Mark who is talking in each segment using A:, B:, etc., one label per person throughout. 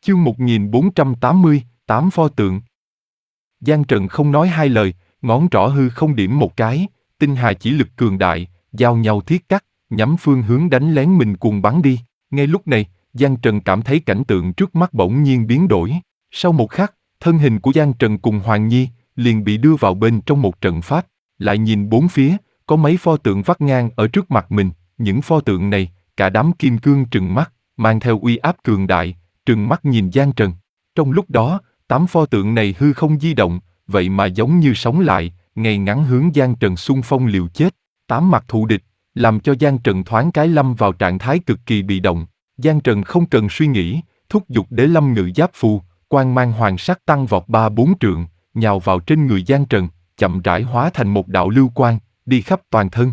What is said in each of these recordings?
A: Chương 1480, 8 pho tượng. Giang Trần không nói hai lời, ngón trỏ hư không điểm một cái, tinh hà chỉ lực cường đại, giao nhau thiết cắt, nhắm phương hướng đánh lén mình cuồng bắn đi. Ngay lúc này, Giang Trần cảm thấy cảnh tượng trước mắt bỗng nhiên biến đổi. Sau một khắc, thân hình của Giang Trần cùng Hoàng Nhi liền bị đưa vào bên trong một trận pháp. Lại nhìn bốn phía, có mấy pho tượng vắt ngang ở trước mặt mình. Những pho tượng này, cả đám kim cương trừng mắt, mang theo uy áp cường đại, trừng mắt nhìn Giang Trần. Trong lúc đó, 8 pho tượng này hư không di động, vậy mà giống như sống lại, ngay ngắn hướng Giang Trần xung phong liều chết. 8 mặt thù địch, làm cho Giang Trần thoáng cái lâm vào trạng thái cực kỳ bị động. Giang Trần không cần suy nghĩ, thúc giục Đế Lâm Ngự Giáp Phù, quang mang hoàng sắc tăng vọt 3-4 trượng, nhào vào trên người Giang Trần, chậm rãi hóa thành một đạo lưu quang, đi khắp toàn thân.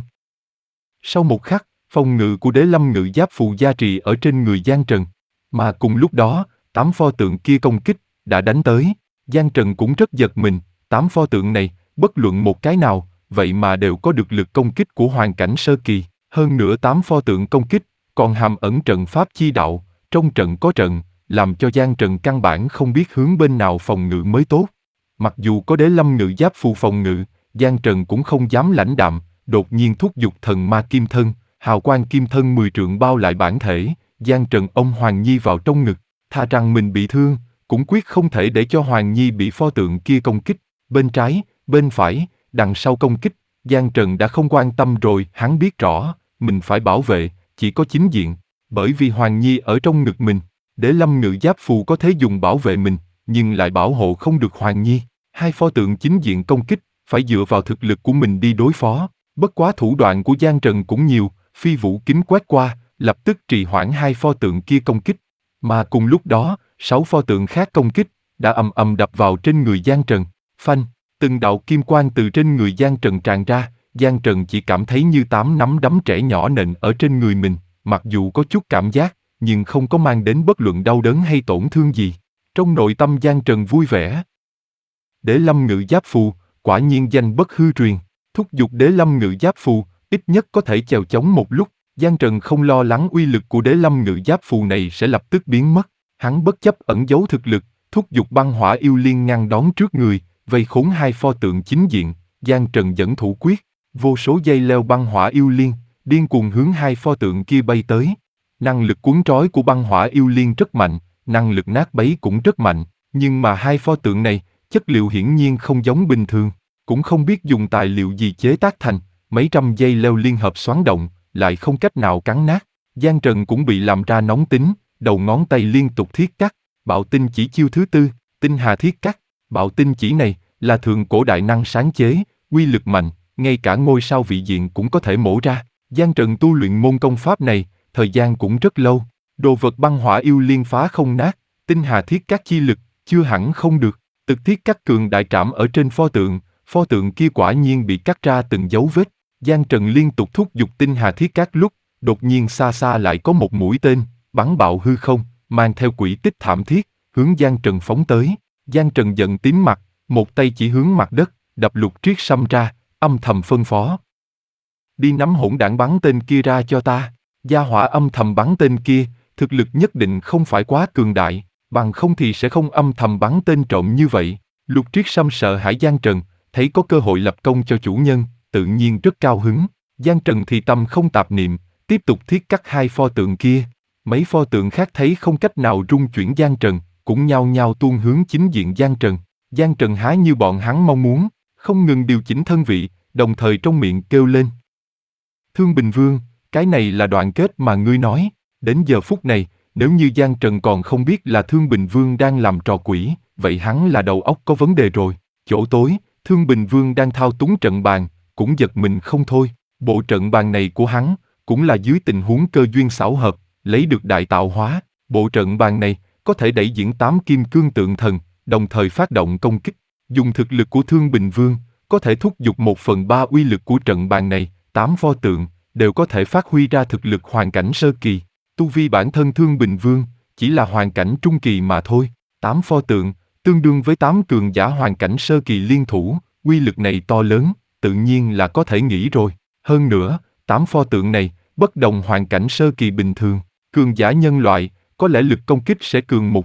A: Sau một khắc, phòng ngự của Đế Lâm Ngự Giáp Phù gia trì ở trên người Giang Trần. Mà cùng lúc đó, 8 pho tượng kia công kích, đã đánh tới. Giang Trần cũng rất giật mình, 8 pho tượng này, bất luận một cái nào, vậy mà đều có được lực công kích của hoàn cảnh sơ kỳ. Hơn nữa 8 pho tượng công kích, còn hàm ẩn trận pháp chi đạo, trong trận có trận, làm cho Giang Trần căn bản không biết hướng bên nào phòng ngự mới tốt. Mặc dù có Đế Lâm Ngự Giáp Phù phòng ngự, Giang Trần cũng không dám lãnh đạm, đột nhiên thúc giục thần ma kim thân, hào quang kim thân 10 trượng bao lại bản thể. Giang Trần ôm Hoàng Nhi vào trong ngực, thà rằng mình bị thương, cũng quyết không thể để cho Hoàng Nhi bị pho tượng kia công kích. Bên trái, bên phải, đằng sau công kích, Giang Trần đã không quan tâm rồi. Hắn biết rõ, mình phải bảo vệ, chỉ có chính diện. Bởi vì Hoàng Nhi ở trong ngực mình, Đế Lâm Ngự Giáp Phù có thể dùng bảo vệ mình, nhưng lại bảo hộ không được Hoàng Nhi. Hai pho tượng chính diện công kích, phải dựa vào thực lực của mình đi đối phó. Bất quá thủ đoạn của Giang Trần cũng nhiều, phi vũ kính quét qua, lập tức trì hoãn hai pho tượng kia công kích. Mà cùng lúc đó, 6 pho tượng khác công kích, đã ầm ầm đập vào trên người Giang Trần. Phanh, từng đạo kim quang từ trên người Giang Trần tràn ra, Giang Trần chỉ cảm thấy như 8 nắm đấm trẻ nhỏ nện ở trên người mình, mặc dù có chút cảm giác, nhưng không có mang đến bất luận đau đớn hay tổn thương gì. Trong nội tâm Giang Trần vui vẻ. Đế Lâm Ngự Giáp Phù, quả nhiên danh bất hư truyền, thúc giục Đế Lâm Ngự Giáp Phù, ít nhất có thể chèo chống một lúc. Giang Trần không lo lắng uy lực của Đế Lâm Ngự Giáp Phù này sẽ lập tức biến mất. Hắn bất chấp ẩn giấu thực lực, thúc giục băng hỏa yêu liên ngăn đón trước người, vây khốn hai pho tượng chính diện. Giang Trần dẫn thủ quyết, vô số dây leo băng hỏa yêu liên, điên cuồng hướng hai pho tượng kia bay tới. Năng lực cuốn trói của băng hỏa yêu liên rất mạnh, năng lực nát bấy cũng rất mạnh, nhưng mà hai pho tượng này, chất liệu hiển nhiên không giống bình thường, cũng không biết dùng tài liệu gì chế tác thành, mấy trăm dây leo liên hợp xoắn động, lại không cách nào cắn nát. Giang Trần cũng bị làm ra nóng tính, đầu ngón tay liên tục thiết cắt. Bạo tinh chỉ chiêu thứ 4, tinh hà thiết cắt. Bạo tinh chỉ này là thượng cổ đại năng sáng chế, uy lực mạnh, ngay cả ngôi sao vị diện cũng có thể mổ ra. Giang Trần tu luyện môn công pháp này, thời gian cũng rất lâu. Đồ vật băng hỏa yêu liên phá không nát, tinh hà thiết cắt chi lực chưa hẳn không được. Thực thiết cắt cường đại trảm ở trên pho tượng kia quả nhiên bị cắt ra từng dấu vết. Giang Trần liên tục thúc giục tinh hà thiết cắt lúc, đột nhiên xa xa lại có một mũi tên, bắn bạo hư không, mang theo quỹ tích thảm thiết, hướng Giang Trần phóng tới. Giang Trần giận tím mặt, một tay chỉ hướng mặt đất, đập Lục Triết Sâm ra, âm thầm phân phó. Đi nắm hỗn đảng bắn tên kia ra cho ta. Gia hỏa âm thầm bắn tên kia, thực lực nhất định không phải quá cường đại, bằng không thì sẽ không âm thầm bắn tên trộm như vậy. Lục Triết Sâm sợ hãi Giang Trần, thấy có cơ hội lập công cho chủ nhân, tự nhiên rất cao hứng. Giang Trần thì tâm không tạp niệm, tiếp tục thiết cắt hai pho tượng kia. Mấy pho tượng khác thấy không cách nào rung chuyển Giang Trần, cũng nhao nhao tuôn hướng chính diện Giang Trần. Giang Trần há như bọn hắn mong muốn, không ngừng điều chỉnh thân vị, đồng thời trong miệng kêu lên. Thương Bình Vương, cái này là đoạn kết mà ngươi nói. Đến giờ phút này, nếu như Giang Trần còn không biết là Thương Bình Vương đang làm trò quỷ, vậy hắn là đầu óc có vấn đề rồi. Chỗ tối, Thương Bình Vương đang thao túng trận bàn, cũng giật mình không thôi. Bộ trận bàn này của hắn, cũng là dưới tình huống cơ duyên xảo hợp, lấy được đại tạo hóa. Bộ trận bàn này, có thể đẩy diễn 8 kim cương tượng thần, đồng thời phát động công kích. Dùng thực lực của Thương Bình Vương, có thể thúc giục 1/3 uy lực của trận bàn này. 8 pho tượng, đều có thể phát huy ra thực lực hoàn cảnh sơ kỳ. Tu vi bản thân Thương Bình Vương, chỉ là hoàn cảnh trung kỳ mà thôi. 8 pho tượng, tương đương với 8 cường giả hoàn cảnh sơ kỳ liên thủ, uy lực này to lớn, tự nhiên là có thể nghĩ rồi. Hơn nữa, 8 pho tượng này, bất đồng hoàn cảnh sơ kỳ bình thường, cường giả nhân loại, có lẽ lực công kích sẽ cường một chút,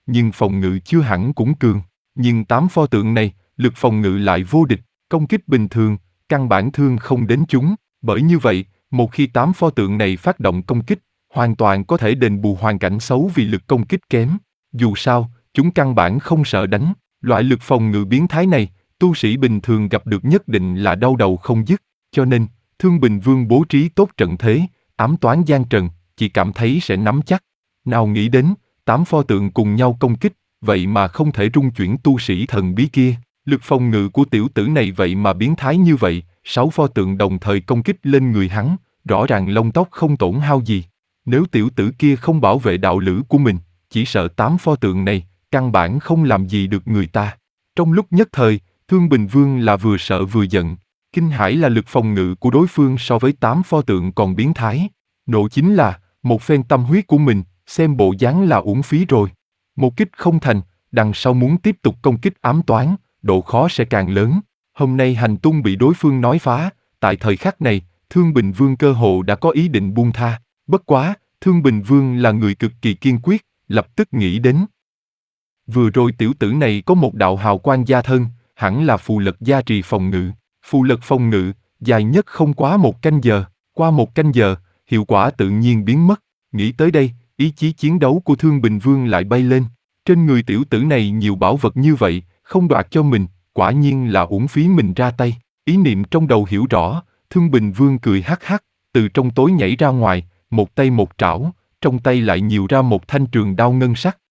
A: nhưng phòng ngự chưa hẳn cũng cường. Nhưng 8 pho tượng này, lực phòng ngự lại vô địch, công kích bình thường, căn bản thương không đến chúng. Bởi như vậy, một khi 8 pho tượng này phát động công kích, hoàn toàn có thể đền bù hoàn cảnh xấu vì lực công kích kém. Dù sao, chúng căn bản không sợ đánh. Loại lực phòng ngự biến thái này, tu sĩ bình thường gặp được nhất định là đau đầu không dứt. Cho nên, Thương Bình Vương bố trí tốt trận thế, ám toán gian trần, chỉ cảm thấy sẽ nắm chắc. Nào nghĩ đến, 8 pho tượng cùng nhau công kích, vậy mà không thể rung chuyển tu sĩ thần bí kia. Lực phòng ngự của tiểu tử này vậy mà biến thái như vậy, 6 pho tượng đồng thời công kích lên người hắn, rõ ràng lông tóc không tổn hao gì. Nếu tiểu tử kia không bảo vệ đạo lữ của mình, chỉ sợ 8 pho tượng này, căn bản không làm gì được người ta. Trong lúc nhất thời, Thương Bình Vương là vừa sợ vừa giận. Kinh hãi là lực phòng ngự của đối phương so với 8 pho tượng còn biến thái. Nộ chính là, một phen tâm huyết của mình, xem bộ dáng là uổng phí rồi. Một kích không thành, đằng sau muốn tiếp tục công kích ám toán, độ khó sẽ càng lớn. Hôm nay hành tung bị đối phương nói phá, tại thời khắc này, Thương Bình Vương cơ hồ đã có ý định buông tha. Bất quá, Thương Bình Vương là người cực kỳ kiên quyết, lập tức nghĩ đến. Vừa rồi tiểu tử này có một đạo hào quang gia thân, hẳn là phù lật gia trì phòng ngự. Phù lật phòng ngự, dài nhất không quá 1 canh giờ. Qua 1 canh giờ, hiệu quả tự nhiên biến mất. Nghĩ tới đây, ý chí chiến đấu của Thương Bình Vương lại bay lên. Trên người tiểu tử này nhiều bảo vật như vậy, không đoạt cho mình, quả nhiên là uổng phí mình ra tay. Ý niệm trong đầu hiểu rõ, Thương Bình Vương cười hắc hắc, từ trong tối nhảy ra ngoài, một tay một trảo, trong tay lại nhiều ra một thanh trường đao ngân sắc.